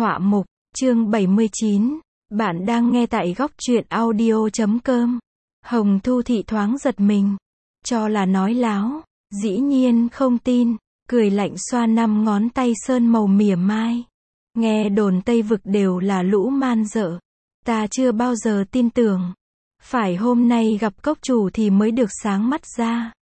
Họa mục, chương 79. Bạn đang nghe tại góc truyện audio.com. Hồng Thu Thị thoáng giật mình. Cho là nói láo. Dĩ nhiên không tin. Cười lạnh xoa 5 ngón tay sơn màu mỉa mai. Nghe đồn Tây Vực đều là lũ man dợ. Ta chưa bao giờ tin tưởng. Phải hôm nay gặp cốc chủ thì mới được sáng mắt ra.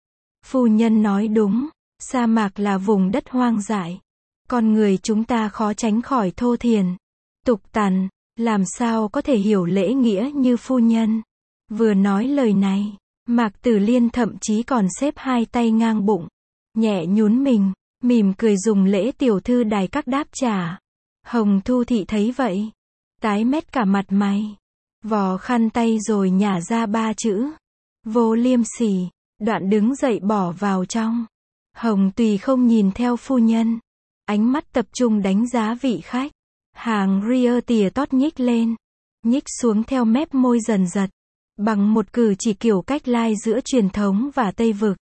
Phu nhân nói đúng. Sa mạc là vùng đất hoang dại. Con người chúng ta khó tránh khỏi thô thiển, tục tằn, làm sao có thể hiểu lễ nghĩa như phu nhân. Vừa nói lời này, Mạc Tử Liên thậm chí còn xếp 2 tay ngang bụng, nhẹ nhún mình, mỉm cười dùng lễ tiểu thư đài các đáp trả. Hồng Thu Thị thấy vậy, tái mét cả mặt mày, vò khăn tay rồi nhả ra 3 chữ: vô liêm sỉ, đoạn đứng dậy bỏ vào trong. Hồng Tùy không nhìn theo phu nhân, ánh mắt tập trung đánh giá vị khách. Hàng ria tìa tót nhích lên, nhích xuống theo mép môi dần giật, bằng một cử chỉ kiểu cách lai giữa truyền thống và Tây Vực.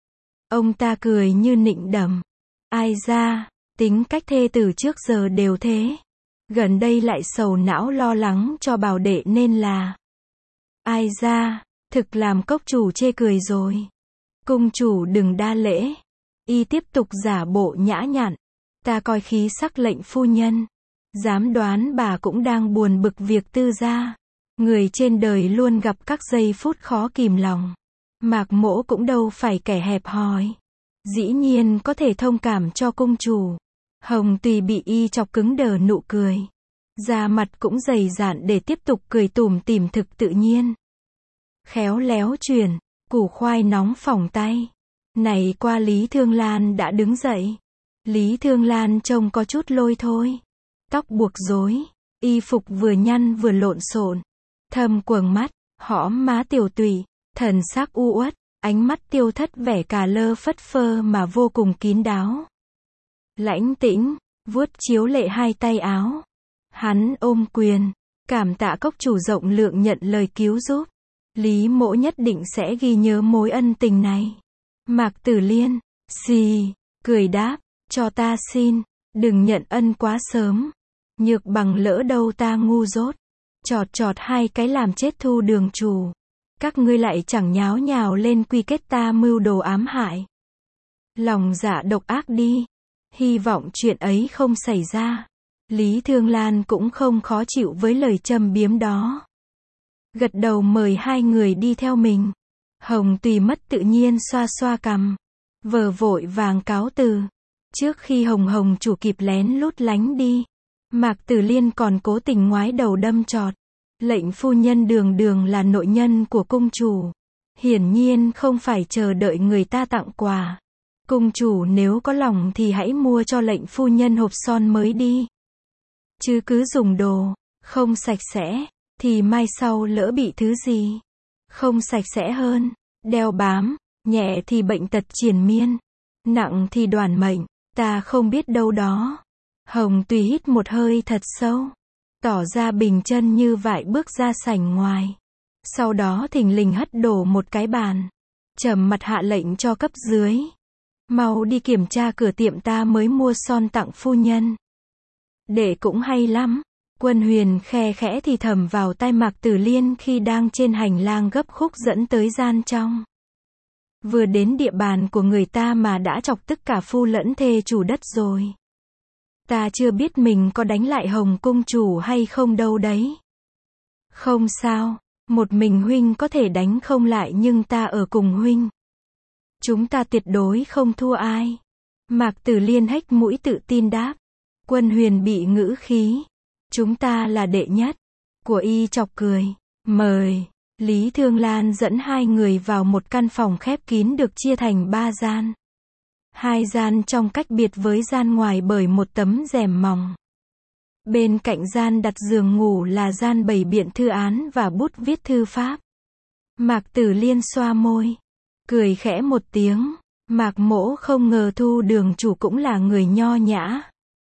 Ông ta cười như nịnh đầm. Ai ra, tính cách thê tử trước giờ đều thế. Gần đây lại sầu não lo lắng cho bảo đệ nên là. Ai ra, thực làm cốc chủ chê cười rồi. Cung chủ đừng đa lễ. Y tiếp tục giả bộ nhã nhặn. Ta coi khí sắc lệnh phu nhân. Dám đoán bà cũng đang buồn bực việc tư gia. Người trên đời luôn gặp các giây phút khó kìm lòng. Mạc Mỗ cũng đâu phải kẻ hẹp hòi. Dĩ nhiên có thể thông cảm cho cung chủ. Hồng Tùy bị y chọc cứng đờ nụ cười. Da mặt cũng dày dạn để tiếp tục cười tủm tỉm thực tự nhiên. Khéo léo chuyển, củ khoai nóng phỏng tay. Này qua Lý Thương Lan đã đứng dậy. Lý Thương Lan trông có chút lôi thôi. Tóc buộc rối, y phục vừa nhăn vừa lộn xộn, thâm quầng mắt, hõm má tiểu tụy, thần sắc u uất, ánh mắt tiêu thất vẻ cà lơ phất phơ mà vô cùng kín đáo. Lãnh tĩnh, vuốt chiếu lệ 2 tay áo. Hắn ôm quyền, cảm tạ cốc chủ rộng lượng nhận lời cứu giúp. Lý Mỗ nhất định sẽ ghi nhớ mối ân tình này. Mạc Tử Liên, xì, cười đáp, cho ta xin, đừng nhận ân quá sớm. Nhược bằng lỡ đâu ta ngu dốt. Chọt chọt 2 cái làm chết Thu đường chủ. Các ngươi lại chẳng nháo nhào lên quy kết ta mưu đồ ám hại. Lòng dạ độc ác đi. Hy vọng chuyện ấy không xảy ra. Lý Thương Lan cũng không khó chịu với lời châm biếm đó. Gật đầu mời 2 người đi theo mình. Hồng Tùy mất tự nhiên xoa xoa cằm. Vờ vội vàng cáo từ. Trước khi Hồng chủ kịp lén lút lánh đi, Mạc Tử Liên còn cố tình ngoái đầu đâm chọt. Lệnh phu nhân đường đường là nội nhân của cung chủ. Hiển nhiên không phải chờ đợi người ta tặng quà. Cung chủ nếu có lòng thì hãy mua cho lệnh phu nhân hộp son mới đi. Chứ cứ dùng đồ không sạch sẽ, thì mai sau lỡ bị thứ gì không sạch sẽ hơn, đeo bám, nhẹ thì bệnh tật triền miên, nặng thì đoản mệnh. Ta không biết đâu đó. Hồng Tùy hít một hơi thật sâu, tỏ ra bình chân như vại bước ra sảnh ngoài. Sau đó thình lình hất đổ một cái bàn, trầm mặt hạ lệnh cho cấp dưới. Mau đi kiểm tra cửa tiệm ta mới mua son tặng phu nhân. Đệ cũng hay lắm. Quân Huyền khe khẽ thì thầm vào tai Mạc Tử Liên khi đang trên hành lang gấp khúc dẫn tới gian trong. Vừa đến địa bàn của người ta mà đã chọc tức cả phu lẫn thê chủ đất rồi. Ta chưa biết mình có đánh lại Hồng cung chủ hay không đâu đấy. Không sao, một mình huynh có thể đánh không lại nhưng ta ở cùng huynh. Chúng ta tuyệt đối không thua ai. Mạc Tử Liên hếch mũi tự tin đáp. Quân Huyền bị ngữ khí. Chúng ta là đệ nhất. Của y chọc cười. Mời. Lý Thương Lan dẫn 2 người vào một căn phòng khép kín được chia thành 3 gian. 2 gian trong cách biệt với gian ngoài bởi một tấm rèm mỏng. Bên cạnh gian đặt giường ngủ là gian bày biện thư án và bút viết thư pháp. Mạc Tử Liên xoa môi, cười khẽ một tiếng. Mạc Mỗ không ngờ Thu đường chủ cũng là người nho nhã.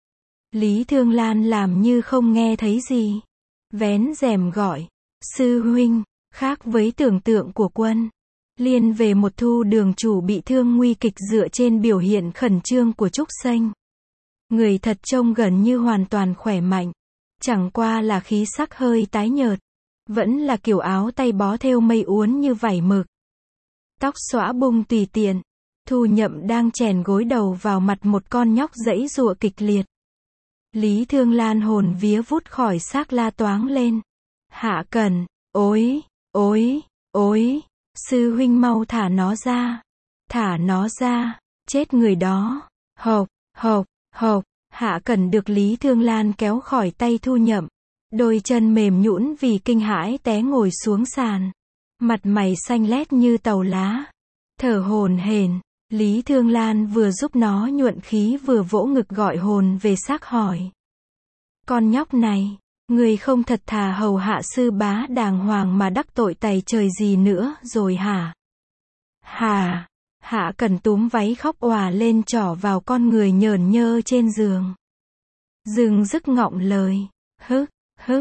Lý Thương Lan làm như không nghe thấy gì. Vén rèm gọi. Sư huynh. Khác với tưởng tượng của Quân Liên về một Thu đường chủ bị thương nguy kịch dựa trên biểu hiện khẩn trương của Trúc Xanh. Người thật trông gần như hoàn toàn khỏe mạnh. Chẳng qua là khí sắc hơi tái nhợt. Vẫn là kiểu áo tay bó thêu mây uốn như vảy mực. Tóc xõa bung tùy tiện. Thu Nhậm đang chèn gối đầu vào mặt một con nhóc giãy giụa kịch liệt. Lý Thương Lan hồn vía vút khỏi xác la toáng lên. Hạ Cẩn, ối, ối, ối, sư huynh mau thả nó ra. Thả nó ra, chết người đó. Hộc, hộc, hộc, Hạ Cẩn được Lý Thương Lan kéo khỏi tay Thu Nhậm. Đôi chân mềm nhũn vì kinh hãi té ngồi xuống sàn. Mặt mày xanh lét như tàu lá. Thở hổn hển. Lý Thương Lan vừa giúp nó nhuận khí vừa vỗ ngực gọi hồn về xác hỏi. Con nhóc này, người không thật thà hầu hạ sư bá đàng hoàng mà đắc tội tày trời gì nữa rồi hả? Hả? Hạ Cẩn túm váy khóc òa lên trỏ vào con người nhởn nhơ trên giường. Dừng dứt ngọng lời. Hức,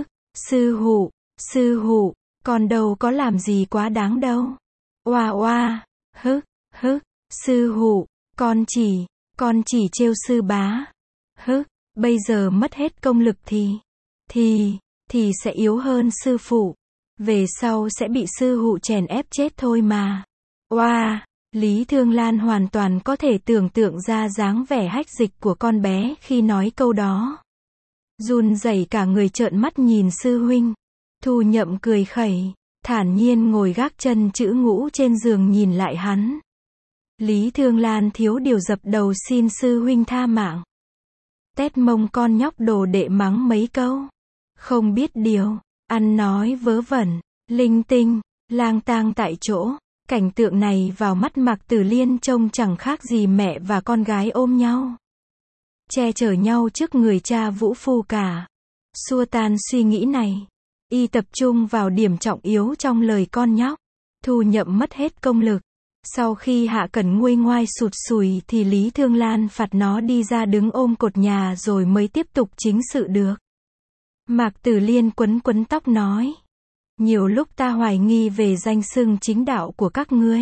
sư hụ, con đâu có làm gì quá đáng đâu. Oa oa, hức, sư hụ, con chỉ trêu sư bá. Hức, bây giờ mất hết công lực thì sẽ yếu hơn sư phụ. Về sau sẽ bị sư hụ chèn ép chết thôi mà. Oa, Lý Thương Lan hoàn toàn có thể tưởng tượng ra dáng vẻ hách dịch của con bé khi nói câu đó. Run rẩy cả người trợn mắt nhìn sư huynh. Thu Nhậm cười khẩy, thản nhiên ngồi gác chân chữ ngũ trên giường nhìn lại hắn. Lý Thương Lan thiếu điều dập đầu xin sư huynh tha mạng. Tét mông con nhóc đồ đệ mắng mấy câu. Không biết điều, ăn nói vớ vẩn, linh tinh, lang tang tại chỗ. Cảnh tượng này vào mắt Mạc Tử Liên trông chẳng khác gì mẹ và con gái ôm nhau. Che chở nhau trước người cha vũ phu cả. Xua tan suy nghĩ này. Y tập trung vào điểm trọng yếu trong lời con nhóc. Thu Nhậm mất hết công lực. Sau khi Hạ Cẩn nguôi ngoai sụt sùi thì Lý Thương Lan phạt nó đi ra đứng ôm cột nhà rồi mới tiếp tục chính sự được. Mạc Tử Liên quấn tóc nói. Nhiều lúc ta hoài nghi về danh xưng chính đạo của các ngươi.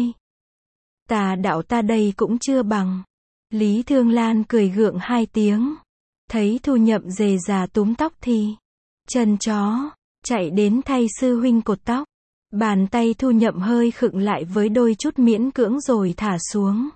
Tà đạo ta đây cũng chưa bằng. Lý Thương Lan cười gượng hai tiếng. Thấy Thu Nhậm dề già túm tóc thì chân chó, chạy đến thay sư huynh cột tóc. Bàn tay Thu Nhậm hơi khựng lại với đôi chút miễn cưỡng rồi thả xuống.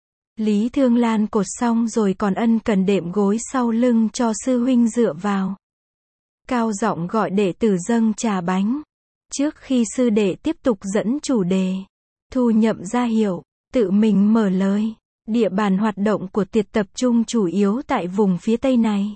Lý Thương Lan cột xong rồi còn ân cần đệm gối sau lưng cho sư huynh dựa vào. Cao giọng gọi đệ tử dâng trà bánh. Trước khi sư đệ tiếp tục dẫn chủ đề, Thu Nhậm ra hiệu, tự mình mở lời. Địa bàn hoạt động của tiệt tập trung chủ yếu tại vùng phía tây này.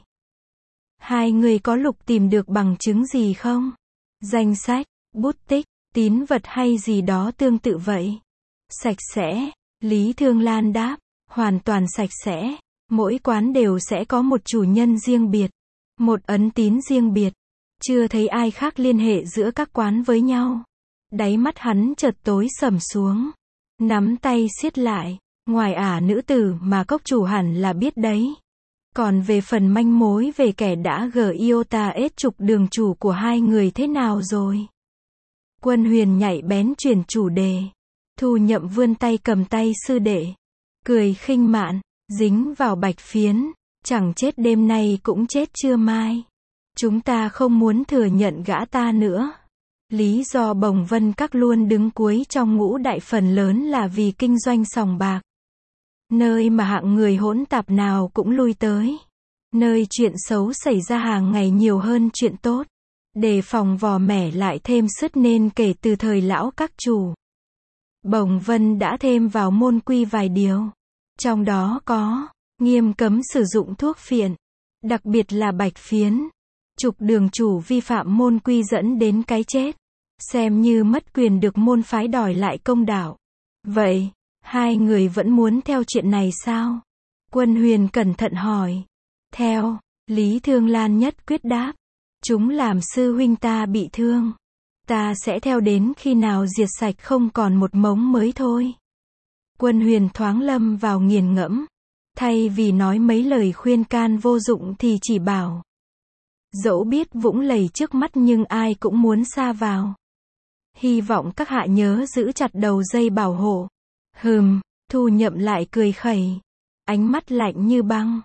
Hai người có lục tìm được bằng chứng gì không? Danh sách, bút tích, tín vật hay gì đó tương tự vậy? Sạch sẽ, Lý Thương Lan đáp, hoàn toàn sạch sẽ. Mỗi quán đều sẽ có một chủ nhân riêng biệt, một ấn tín riêng biệt. Chưa thấy ai khác liên hệ giữa các quán với nhau. Đáy mắt hắn chợt tối sầm xuống. Nắm tay siết lại. Ngoài ả nữ tử mà cốc chủ hẳn là biết đấy. Còn về phần manh mối về kẻ đã gờ iota ết trục đường chủ của hai người thế nào rồi? Quân Huyền nhạy bén chuyển chủ đề. Thu Nhậm vươn tay cầm tay sư đệ. Cười khinh mạn, dính vào bạch phiến. Chẳng chết đêm nay cũng chết trưa mai. Chúng ta không muốn thừa nhận gã ta nữa. Lý do Bồng Vân Các luôn đứng cuối trong ngũ đại phần lớn là vì kinh doanh sòng bạc. Nơi mà hạng người hỗn tạp nào cũng lui tới. Nơi chuyện xấu xảy ra hàng ngày nhiều hơn chuyện tốt. Đề phòng vò mẻ lại thêm sứt nên kể từ thời lão các chủ. Bồng Vân đã thêm vào môn quy vài điều. Trong đó có nghiêm cấm sử dụng thuốc phiện. Đặc biệt là bạch phiến. Trục đường chủ vi phạm môn quy dẫn đến cái chết. Xem như mất quyền được môn phái đòi lại công đạo. Vậy, hai người vẫn muốn theo chuyện này sao? Quân Huyền cẩn thận hỏi. Theo, Lý Thương Lan nhất quyết đáp. Chúng làm sư huynh ta bị thương. Ta sẽ theo đến khi nào diệt sạch không còn một mống mới thôi. Quân Huyền thoáng lâm vào nghiền ngẫm. Thay vì nói mấy lời khuyên can vô dụng thì chỉ bảo. Dẫu biết vũng lầy trước mắt nhưng ai cũng muốn sa vào. Hy vọng các hạ nhớ giữ chặt đầu dây bảo hộ. Thu Nhậm lại cười khẩy. Ánh mắt lạnh như băng.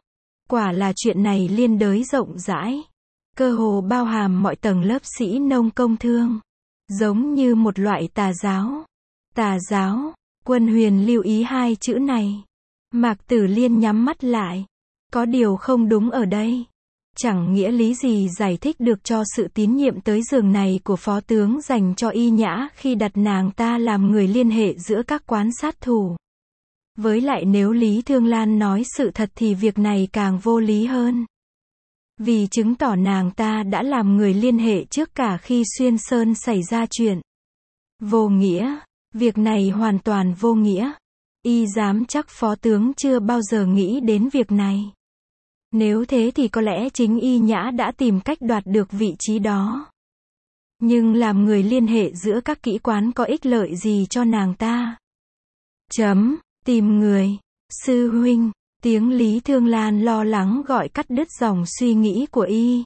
Quả là chuyện này liên đới rộng rãi, cơ hồ bao hàm mọi tầng lớp sĩ nông công thương. Giống như một loại tà giáo. Tà giáo, Quân Huyền lưu ý hai chữ này. Mạc Tử Liên nhắm mắt lại. Có điều không đúng ở đây. Chẳng nghĩa lý gì giải thích được cho sự tín nhiệm tới giường này của phó tướng dành cho Y Nhã khi đặt nàng ta làm người liên hệ giữa các quán sát thủ. Với lại nếu Lý Thương Lan nói sự thật thì việc này càng vô lý hơn. Vì chứng tỏ nàng ta đã làm người liên hệ trước cả khi Xuyên Sơn xảy ra chuyện. Vô nghĩa, việc này hoàn toàn vô nghĩa. Y dám chắc phó tướng chưa bao giờ nghĩ đến việc này. Nếu thế thì có lẽ chính Y Nhã đã tìm cách đoạt được vị trí đó. Nhưng làm người liên hệ giữa các kỹ quán có ích lợi gì cho nàng ta? Tìm người. Sư huynh. Tiếng Lý Thương Lan lo lắng gọi cắt đứt dòng suy nghĩ của Y.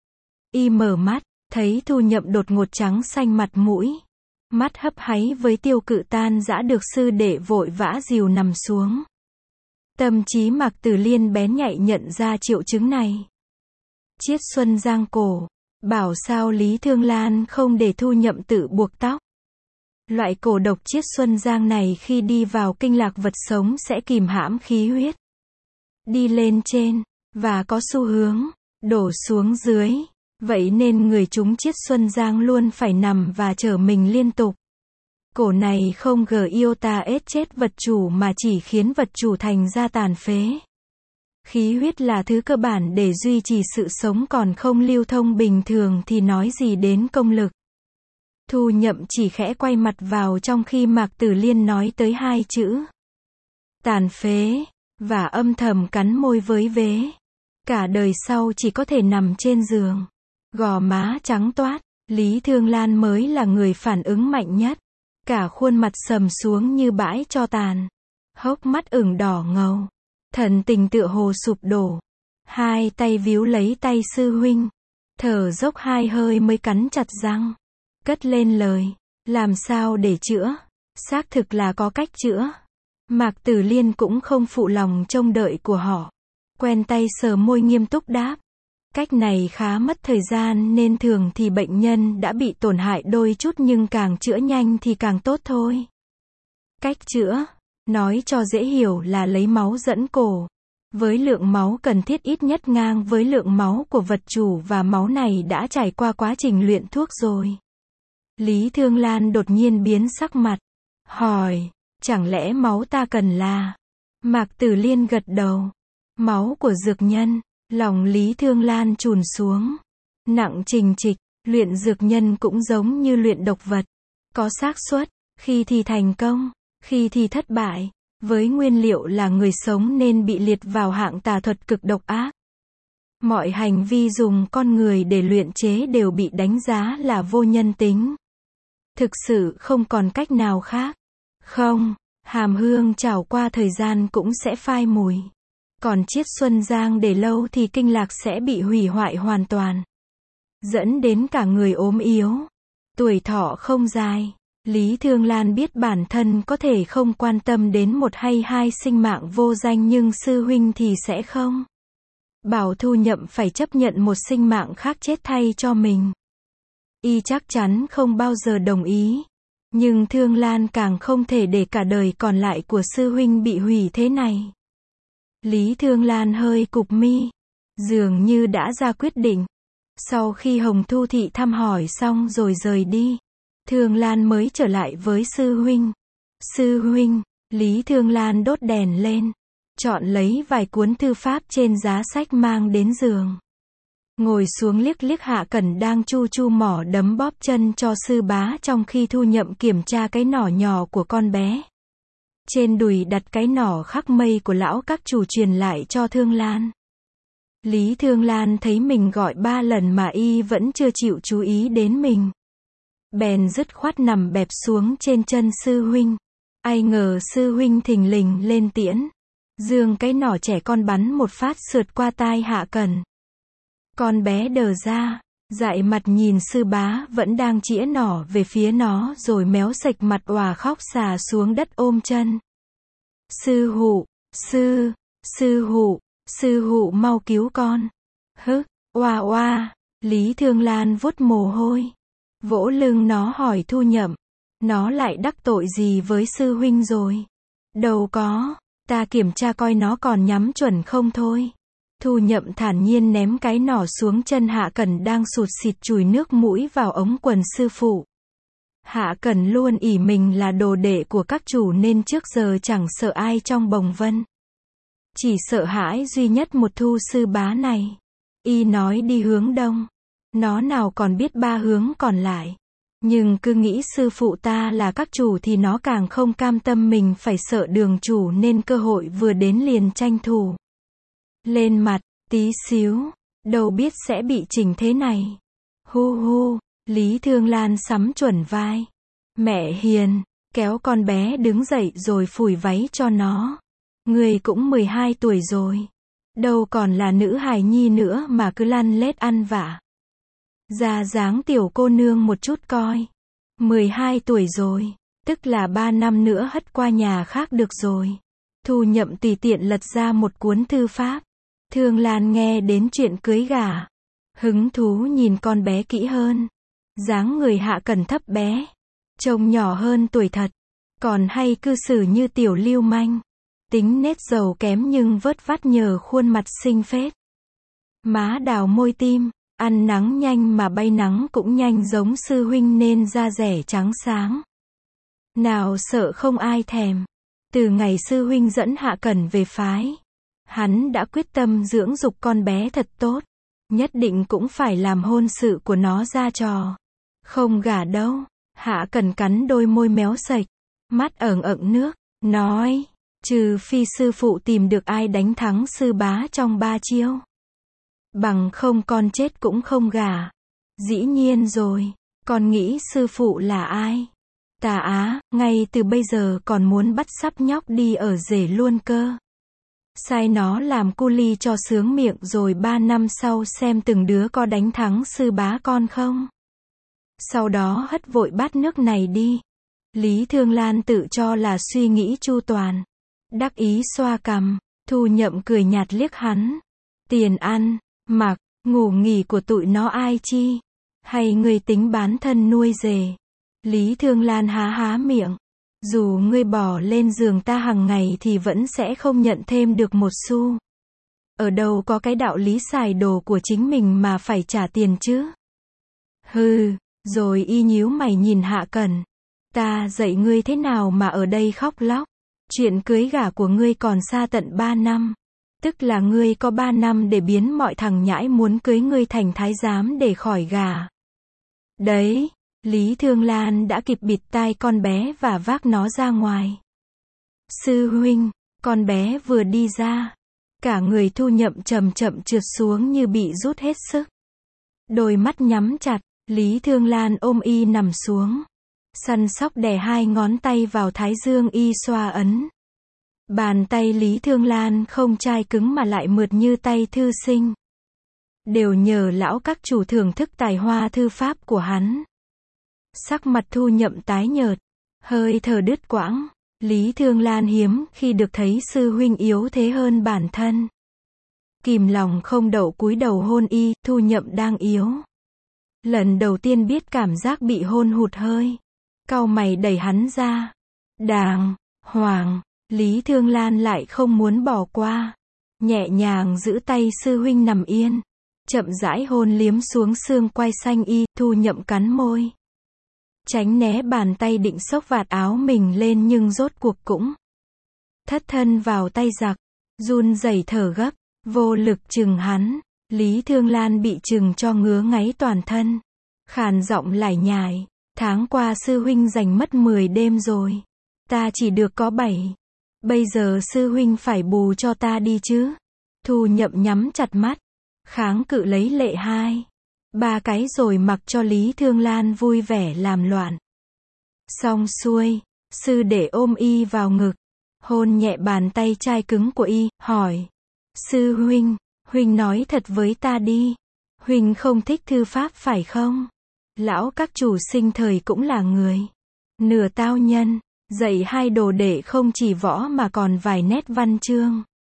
Y mở mắt, thấy Thu Nhậm đột ngột trắng xanh mặt mũi. Mắt hấp háy với Tiêu Cự tan dã được sư đệ vội vã dìu nằm xuống. Tâm trí Mạc Tử Liên bén nhạy nhận ra triệu chứng này. Chiết Xuân giang cổ. Bảo sao Lý Thương Lan không để Thu Nhậm tự buộc tóc. Loại cổ độc Chiết Xuân giang này khi đi vào kinh lạc vật sống sẽ kìm hãm khí huyết. Đi lên trên, và có xu hướng đổ xuống dưới. Vậy nên người chúng Chiết Xuân giang luôn phải nằm và trở mình liên tục. Cổ này không iota ết chết vật chủ mà chỉ khiến vật chủ thành ra tàn phế. Khí huyết là thứ cơ bản để duy trì sự sống, còn không lưu thông bình thường thì nói gì đến công lực. Thu Nhậm chỉ khẽ quay mặt vào trong khi Mạc Tử Liên nói tới hai chữ tàn phế, và âm thầm cắn môi với vế. Cả đời sau chỉ có thể nằm trên giường. Gò má trắng toát, Lý Thương Lan mới là người phản ứng mạnh nhất. Cả khuôn mặt sầm xuống như bãi tro tàn. Hốc mắt ửng đỏ ngầu. Thần tình tựa hồ sụp đổ. Hai tay víu lấy tay sư huynh. Thở dốc hai hơi mới cắn chặt răng. Cất lên lời. Làm sao để chữa? Xác thực là có cách chữa. Mạc Tử Liên cũng không phụ lòng trông đợi của họ. Quen tay sờ môi nghiêm túc đáp. Cách này khá mất thời gian nên thường thì bệnh nhân đã bị tổn hại đôi chút, nhưng càng chữa nhanh thì càng tốt thôi. Cách chữa, nói cho dễ hiểu là lấy máu dẫn cổ. Với lượng máu cần thiết ít nhất ngang với lượng máu của vật chủ, và máu này đã trải qua quá trình luyện thuốc rồi. Lý Thương Lan đột nhiên biến sắc mặt. Hỏi, chẳng lẽ máu ta cần là... Mạc Tử Liên gật đầu. Máu của dược nhân. Lòng Lý Thương Lan trùn xuống. Nặng trình trịch, luyện dược nhân cũng giống như luyện độc vật. Có xác suất, khi thì thành công, khi thì thất bại. Với nguyên liệu là người sống nên bị liệt vào hạng tà thuật cực độc ác. Mọi hành vi dùng con người để luyện chế đều bị đánh giá là vô nhân tính. Thực sự không còn cách nào khác. Không, hàm hương trào qua thời gian cũng sẽ phai mùi. Còn Chiết Xuân giang để lâu thì kinh lạc sẽ bị hủy hoại hoàn toàn. Dẫn đến cả người ốm yếu. Tuổi thọ không dài. Lý Thương Lan biết bản thân có thể không quan tâm đến một hay hai sinh mạng vô danh, nhưng sư huynh thì sẽ không. Bảo Thu Nhậm phải chấp nhận một sinh mạng khác chết thay cho mình. Y chắc chắn không bao giờ đồng ý. Nhưng Thương Lan càng không thể để cả đời còn lại của sư huynh bị hủy thế này. Lý Thương Lan hơi cụp mi. Dường như đã ra quyết định. Sau khi Hồng Thu Thị thăm hỏi xong rồi rời đi, Thương Lan mới trở lại với sư huynh. Sư huynh, Lý Thương Lan đốt đèn lên. Chọn lấy vài cuốn thư pháp trên giá sách mang đến giường. Ngồi xuống liếc liếc Hạ Cẩn đang chu chu mỏ đấm bóp chân cho sư bá, trong khi Thu Nhậm kiểm tra cái nỏ nhỏ của con bé. Trên đùi đặt cái nỏ khắc mây của lão các chủ truyền lại cho Thương Lan. Lý Thương Lan thấy mình gọi 3 lần mà y vẫn chưa chịu chú ý đến mình. Bèn dứt khoát nằm bẹp xuống trên chân sư huynh. Ai ngờ sư huynh thình lình lên tiễn. Dương cái nỏ trẻ con bắn một phát sượt qua tai Hạ Cẩn. Con bé đờ ra, dại mặt nhìn sư bá vẫn đang chĩa nỏ về phía nó, rồi méo sạch mặt òa khóc xà xuống đất ôm chân. Sư hụ, sư hụ, Sư hụ mau cứu con. Hứ, oa oa, Lý Thương Lan vuốt mồ hôi. Vỗ lưng nó hỏi Thu Nhậm. Nó lại đắc tội gì với sư huynh rồi? Đâu có, ta kiểm tra coi nó còn nhắm chuẩn không thôi. Thu Nhậm thản nhiên ném cái nỏ xuống chân Hạ Cẩn đang sụt sịt chùi nước mũi vào ống quần sư phụ. Hạ Cẩn luôn ỷ mình là đồ đệ của các chủ nên trước giờ chẳng sợ ai trong Bồng Vân. Chỉ sợ hãi duy nhất một Thu sư bá này. Y nói đi hướng đông. Nó nào còn biết ba hướng còn lại. Nhưng cứ nghĩ sư phụ ta là các chủ thì nó càng không cam tâm mình phải sợ đường chủ nên cơ hội vừa đến liền tranh thủ. Lên mặt, tí xíu, đâu biết sẽ bị chỉnh thế này. Hu hu, Lý Thương Lan sắm chuẩn vai. Mẹ hiền, kéo con bé đứng dậy rồi phủi váy cho nó. Người cũng 12 tuổi rồi. Đâu còn là nữ hài nhi nữa mà cứ lăn lết ăn vạ. Ra dáng tiểu cô nương một chút coi. 12 tuổi rồi, tức là 3 năm nữa hất qua nhà khác được rồi. Thu Nhậm tùy tiện lật ra một cuốn thư pháp. Thương Lan nghe đến chuyện cưới gả. Hứng thú nhìn con bé kỹ hơn. Dáng người Hạ Cẩn thấp bé. Trông nhỏ hơn tuổi thật. Còn hay cư xử như tiểu lưu manh. Tính nết giàu kém nhưng vớt vát nhờ khuôn mặt xinh phết. Má đào môi tim. Ăn nắng nhanh mà bay nắng cũng nhanh giống sư huynh nên da rẻ trắng sáng. Nào sợ không ai thèm. Từ ngày sư huynh dẫn Hạ Cẩn về phái. Hắn đã quyết tâm dưỡng dục con bé thật tốt. Nhất định cũng phải làm hôn sự của nó ra trò. Không gả đâu. Hạ Cẩn cắn đôi môi méo sạch. Mắt ửng ửng nước. Nói. Trừ phi sư phụ tìm được ai đánh thắng sư bá trong 3 chiêu. Bằng không con chết cũng không gả. Dĩ nhiên rồi. Con nghĩ sư phụ là ai? Tà Á, ngay từ bây giờ còn muốn bắt sắp nhóc đi ở rể luôn cơ. Sai nó làm cu li cho sướng miệng rồi 3 năm sau xem từng đứa có đánh thắng sư bá con không. Sau đó hất vội bát nước này đi. Lý Thương Lan tự cho là suy nghĩ chu toàn. Đắc ý xoa cằm. Thu Nhậm cười nhạt liếc hắn. Tiền ăn, mặc, ngủ nghỉ của tụi nó ai chi? Hay ngươi tính bán thân nuôi dề? Lý Thương Lan há há miệng. Dù ngươi bỏ lên giường ta hàng ngày thì vẫn sẽ không nhận thêm được một xu. Ở đâu có cái đạo lý xài đồ của chính mình mà phải trả tiền chứ? Hừ, rồi y nhíu mày nhìn Hạ Cẩn. Ta dạy ngươi thế nào mà ở đây khóc lóc? Chuyện cưới gả của ngươi còn xa tận 3 năm. Tức là ngươi có 3 năm để biến mọi thằng nhãi muốn cưới ngươi thành thái giám để khỏi gả. Đấy, Lý Thương Lan đã kịp bịt tai con bé và vác nó ra ngoài. Sư huynh, con bé vừa đi ra. Cả người Thu Nhậm chậm chậm trượt xuống như bị rút hết sức. Đôi mắt nhắm chặt, Lý Thương Lan ôm y nằm xuống. Săn sóc đè 2 ngón tay vào thái dương y xoa ấn. Bàn tay Lý Thương Lan không chai cứng mà lại mượt như tay thư sinh. Đều nhờ lão các chủ thưởng thức tài hoa thư pháp của hắn. Sắc mặt Thu Nhậm tái nhợt, hơi thở đứt quãng. Lý Thương Lan hiếm khi được thấy sư huynh yếu thế hơn bản thân. Kìm lòng không đậu cúi đầu hôn y, Thu Nhậm đang yếu. Lần đầu tiên biết cảm giác bị hôn hụt hơi. Cau mày đẩy hắn ra. Đàng hoàng, Lý Thương Lan lại không muốn bỏ qua. Nhẹ nhàng giữ tay sư huynh nằm yên. Chậm rãi hôn liếm xuống xương quai xanh y, Thu Nhậm cắn môi. Tránh né bàn tay định xốc vạt áo mình lên nhưng rốt cuộc cũng thất thân vào tay giặc. Run rẩy thở gấp, vô lực chừng hắn. Lý Thương Lan bị chừng cho ngứa ngáy toàn thân. Khàn giọng lải nhải. Tháng qua sư huynh dành mất 10 đêm rồi. Ta chỉ được có 7. Bây giờ sư huynh phải bù cho ta đi chứ. Thu Nhậm nhắm chặt mắt. Kháng cự lấy lệ 2, 3 cái rồi mặc cho Lý Thương Lan vui vẻ làm loạn. Xong xuôi, sư để ôm y vào ngực. Hôn nhẹ bàn tay chai cứng của y, hỏi. Sư huynh, huynh nói thật với ta đi. Huynh không thích thư pháp phải không? Lão các chủ sinh thời cũng là người. Nửa tao nhân, dạy 2 đồ đệ không chỉ võ mà còn vài nét văn chương.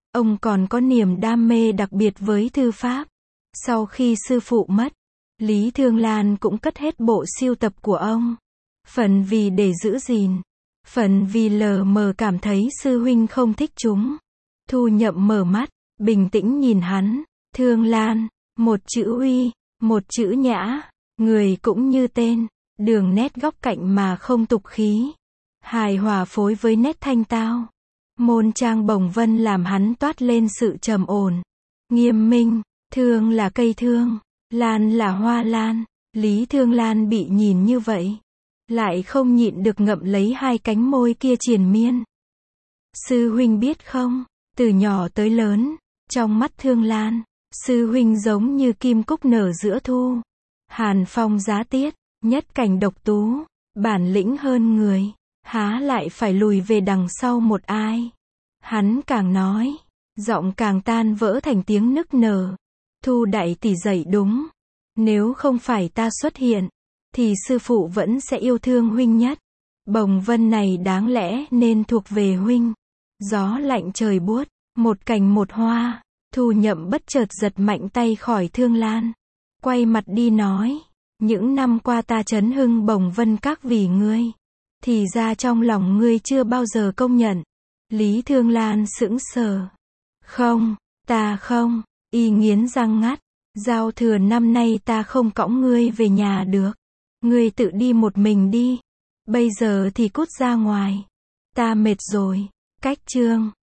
Ông còn có niềm đam mê đặc biệt với thư pháp. Sau khi sư phụ mất, Lý Thương Lan cũng cất hết bộ sưu tập của ông. Phần vì để giữ gìn, phần vì lờ mờ cảm thấy sư huynh không thích chúng. Thu Nhậm mở mắt, bình tĩnh nhìn hắn. Thương Lan, một chữ uy, một chữ nhã, người cũng như tên, đường nét góc cạnh mà không tục khí, hài hòa phối với nét thanh tao. Môn trang bồng vân làm hắn toát lên sự trầm ổn, nghiêm minh. Thương là cây thương, lan là hoa lan. Lý Thương Lan bị nhìn như vậy, lại không nhịn được ngậm lấy hai cánh môi kia triền miên. Sư huynh biết không, từ nhỏ tới lớn, trong mắt Thương Lan, sư huynh giống như kim cúc nở giữa thu, hàn phong giá tiết, nhất cảnh độc tú, bản lĩnh hơn người, há lại phải lùi về đằng sau một ai. Hắn càng nói, giọng càng tan vỡ thành tiếng nức nở. Thu đại tỷ dạy đúng, nếu không phải ta xuất hiện, thì sư phụ vẫn sẽ yêu thương huynh nhất. Bồng vân này đáng lẽ nên thuộc về huynh. Gió lạnh trời buốt, một cành một hoa. Thu Nhậm bất chợt giật mạnh tay khỏi Thương Lan, quay mặt đi nói, những năm qua ta trấn hưng Bồng Vân Các vì ngươi, thì ra trong lòng ngươi chưa bao giờ công nhận. Lý Thương Lan sững sờ. Không, ta không. Y nghiến răng ngắt, giao thừa năm nay ta không cõng ngươi về nhà được. Ngươi tự đi một mình đi. Bây giờ thì cút ra ngoài. Ta mệt rồi. Cách chương